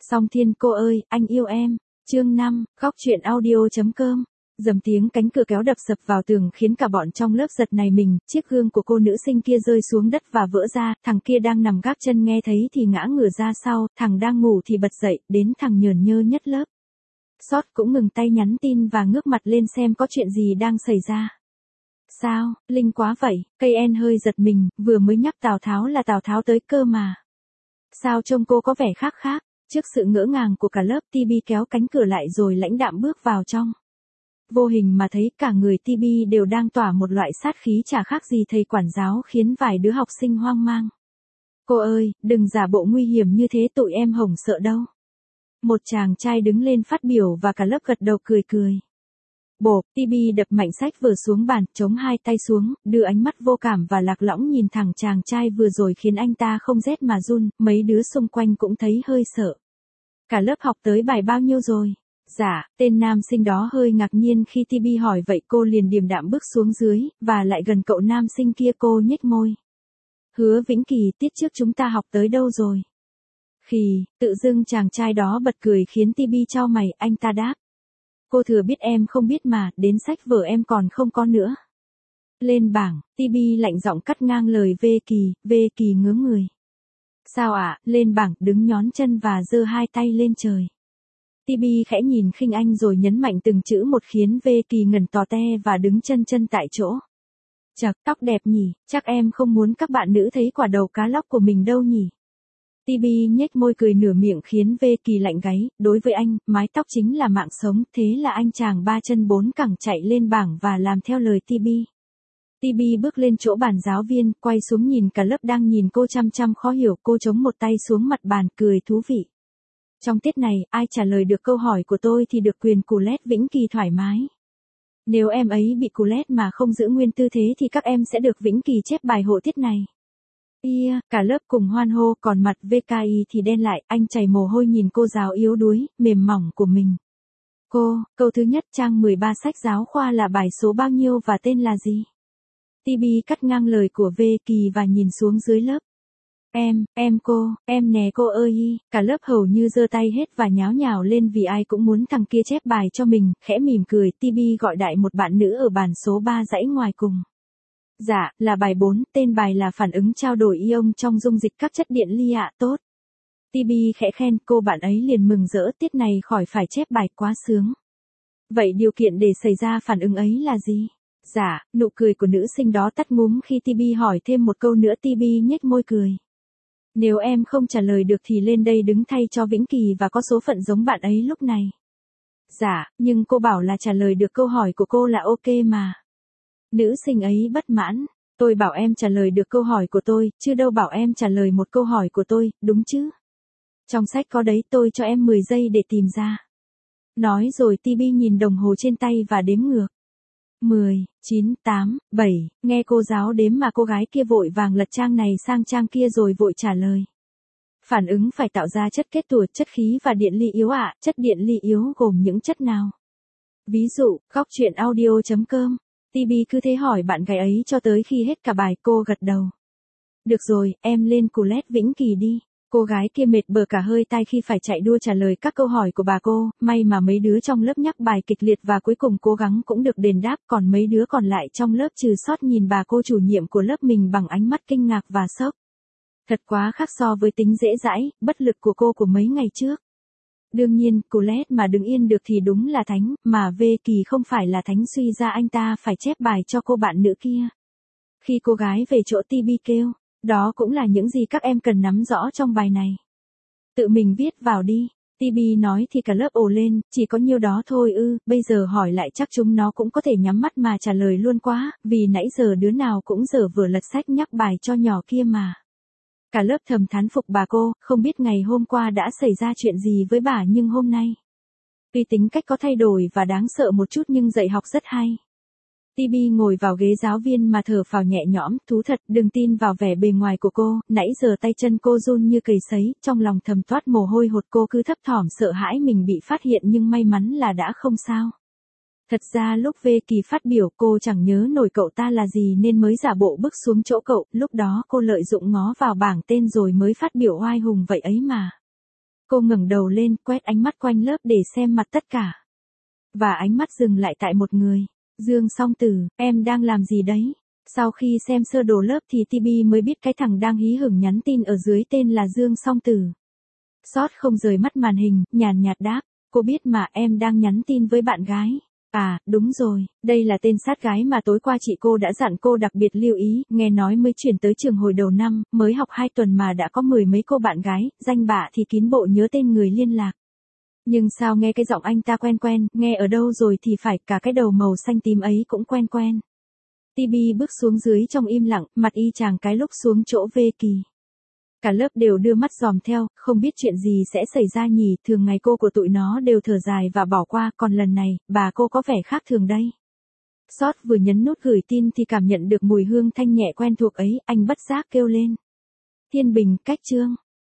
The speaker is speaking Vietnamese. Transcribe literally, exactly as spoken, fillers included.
Song Thiên cô ơi, anh yêu em. Chương năm, góc truyện audio.com. Dầm tiếng cánh cửa kéo đập sập vào tường khiến cả bọn trong lớp giật nảy mình, chiếc gương của cô nữ sinh kia rơi xuống đất và vỡ ra, thằng kia đang nằm gác chân nghe thấy thì ngã ngửa ra sau, thằng đang ngủ thì bật dậy, đến thằng nhờn nhơ nhất lớp. Sót cũng ngừng tay nhắn tin và ngước mặt lên xem có chuyện gì đang xảy ra. Sao, Linh quá vậy, cây en hơi giật mình, vừa mới nhắc Tào Tháo là Tào Tháo tới cơ mà. Sao trông cô có vẻ khác khác, trước sự ngỡ ngàng của cả lớp Tibi kéo cánh cửa lại rồi lãnh đạm bước vào trong. Vô hình mà thấy cả người Tibi đều đang tỏa một loại sát khí chả khác gì thầy quản giáo khiến vài đứa học sinh hoang mang. Cô ơi, đừng giả bộ nguy hiểm như thế tụi em hổng sợ đâu. Một chàng trai đứng lên phát biểu và cả lớp gật đầu cười cười. Bộp, Tibi đập mạnh sách vở xuống bàn, chống hai tay xuống, đưa ánh mắt vô cảm và lạc lõng nhìn thẳng chàng trai vừa rồi khiến anh ta không rét mà run, mấy đứa xung quanh cũng thấy hơi sợ. Cả lớp học tới bài bao nhiêu rồi? Dạ, tên nam sinh đó hơi ngạc nhiên khi Tibi hỏi vậy cô liền điềm đạm bước xuống dưới, và lại gần cậu nam sinh kia cô nhếch môi. Hứa Vĩnh Kỳ, tiết trước chúng ta học tới đâu rồi? Khì, tự dưng chàng trai đó bật cười khiến Tibi chau mày, anh ta đáp. Cô thừa biết em không biết mà, đến sách vở em còn không có nữa. Lên bảng, Tibi lạnh giọng cắt ngang lời V Kỳ, V Kỳ ngớ người. Sao ạ, à? Lên bảng, đứng nhón chân và giơ hai tay lên trời. Tibi khẽ nhìn khinh anh rồi nhấn mạnh từng chữ một khiến V Kỳ ngẩn tò te và đứng chân chân tại chỗ. Chật, tóc đẹp nhỉ, chắc em không muốn các bạn nữ thấy quả đầu cá lóc của mình đâu nhỉ. Tibi nhếch môi cười nửa miệng khiến V Kỳ lạnh gáy, đối với anh, mái tóc chính là mạng sống, thế là anh chàng ba chân bốn cẳng chạy lên bảng và làm theo lời Tibi. Tibi bước lên chỗ bàn giáo viên, quay xuống nhìn cả lớp đang nhìn cô chăm chăm khó hiểu, cô chống một tay xuống mặt bàn, cười thú vị. Trong tiết này, ai trả lời được câu hỏi của tôi thì được quyền Colette Vĩnh Kỳ thoải mái. Nếu em ấy bị Colette mà không giữ nguyên tư thế thì các em sẽ được Vĩnh Kỳ chép bài hộ tiết này. Ia, cả lớp cùng hoan hô, còn mặt vê ca i thì đen lại, anh chảy mồ hôi nhìn cô giáo yếu đuối, mềm mỏng của mình. Cô, câu thứ nhất trang mười ba sách giáo khoa là bài số bao nhiêu và tên là gì? Tibi cắt ngang lời của V Kỳ và nhìn xuống dưới lớp. Em, em cô, em nè cô ơi, cả lớp hầu như giơ tay hết và nháo nhào lên vì ai cũng muốn thằng kia chép bài cho mình, khẽ mỉm cười, Tibi gọi đại một bạn nữ ở bàn số ba dãy ngoài cùng. Dạ, là bài bốn, tên bài là phản ứng trao đổi ion trong dung dịch các chất điện li ạ, tốt. Tibi khẽ khen, cô bạn ấy liền mừng rỡ, tiết này khỏi phải chép bài quá sướng. Vậy điều kiện để xảy ra phản ứng ấy là gì? Dạ, nụ cười của nữ sinh đó tắt ngúm khi Tibi hỏi thêm một câu nữa. Tibi nhếch môi cười. Nếu em không trả lời được thì lên đây đứng thay cho Vĩnh Kỳ và có số phận giống bạn ấy lúc này. Dạ, nhưng cô bảo là trả lời được câu hỏi của cô là ok mà. Nữ sinh ấy bất mãn. Tôi bảo em trả lời được câu hỏi của tôi, chứ đâu bảo em trả lời một câu hỏi của tôi, đúng chứ? Trong sách có đấy, tôi cho em mười giây để tìm ra. Nói rồi Tibi nhìn đồng hồ trên tay và đếm ngược. mười, chín, tám, bảy, nghe cô giáo đếm mà cô gái kia vội vàng lật trang này sang trang kia rồi vội trả lời. Phản ứng phải tạo ra chất kết tủa, chất khí và điện ly yếu ạ, chất điện ly yếu gồm những chất nào? Ví dụ, góc truyện audio.com. Tibi cứ thế hỏi bạn gái ấy cho tới khi hết cả bài, cô gật đầu. Được rồi, em lên Colette Vĩnh Kỳ đi. Cô gái kia mệt bờ cả hơi tai khi phải chạy đua trả lời các câu hỏi của bà cô, may mà mấy đứa trong lớp nhắc bài kịch liệt và cuối cùng cố gắng cũng được đền đáp, còn mấy đứa còn lại trong lớp trừ sót nhìn bà cô chủ nhiệm của lớp mình bằng ánh mắt kinh ngạc và sốc. Thật quá khác so với tính dễ dãi, bất lực của cô của mấy ngày trước. Đương nhiên, Colette mà đứng yên được thì đúng là thánh, mà V Kỳ không phải là thánh suy ra anh ta phải chép bài cho cô bạn nữ kia. Khi cô gái về chỗ Tibi kêu, đó cũng là những gì các em cần nắm rõ trong bài này. Tự mình viết vào đi. Tibi nói thì cả lớp ồ lên, chỉ có nhiêu đó thôi ư, bây giờ hỏi lại chắc chúng nó cũng có thể nhắm mắt mà trả lời luôn quá, vì nãy giờ đứa nào cũng dở vừa lật sách nhắc bài cho nhỏ kia mà. Cả lớp thầm thán phục bà cô, không biết ngày hôm qua đã xảy ra chuyện gì với bà nhưng hôm nay. Tuy tính cách có thay đổi và đáng sợ một chút nhưng dạy học rất hay. Tibi ngồi vào ghế giáo viên mà thở phào nhẹ nhõm, thú thật, đừng tin vào vẻ bề ngoài của cô, nãy giờ tay chân cô run như cầy sấy, trong lòng thầm toát mồ hôi hột, cô cứ thấp thỏm sợ hãi mình bị phát hiện nhưng may mắn là đã không sao. Thật ra lúc V Kỳ phát biểu cô chẳng nhớ nổi cậu ta là gì nên mới giả bộ bước xuống chỗ cậu, lúc đó cô lợi dụng ngó vào bảng tên rồi mới phát biểu oai hùng vậy ấy mà. Cô ngẩng đầu lên, quét ánh mắt quanh lớp để xem mặt tất cả. Và ánh mắt dừng lại tại một người. Dương Song Tử, em đang làm gì đấy? Sau khi xem sơ đồ lớp thì Ti Bi mới biết cái thằng đang hí hửng nhắn tin ở dưới tên là Dương Song Tử. Sót không rời mắt màn hình, nhàn nhạt đáp, cô biết mà em đang nhắn tin với bạn gái. À, đúng rồi, đây là tên sát gái mà tối qua chị cô đã dặn cô đặc biệt lưu ý, nghe nói mới chuyển tới trường hồi đầu năm, mới học hai tuần mà đã có mười mấy cô bạn gái, danh bạ thì kín bộ nhớ tên người liên lạc. Nhưng sao nghe cái giọng anh ta quen quen, nghe ở đâu rồi thì phải, cả cái đầu màu xanh tím ấy cũng quen quen. Ti Bi bước xuống dưới trong im lặng, mặt y chàng cái lúc xuống chỗ Vê Kỳ. Cả lớp đều đưa mắt dòm theo, không biết chuyện gì sẽ xảy ra nhỉ, thường ngày cô của tụi nó đều thở dài và bỏ qua, còn lần này, bà cô có vẻ khác thường đây. Sót vừa nhấn nút gửi tin thì cảm nhận được mùi hương thanh nhẹ quen thuộc ấy, anh bất giác kêu lên. Thiên Bình, cách chương.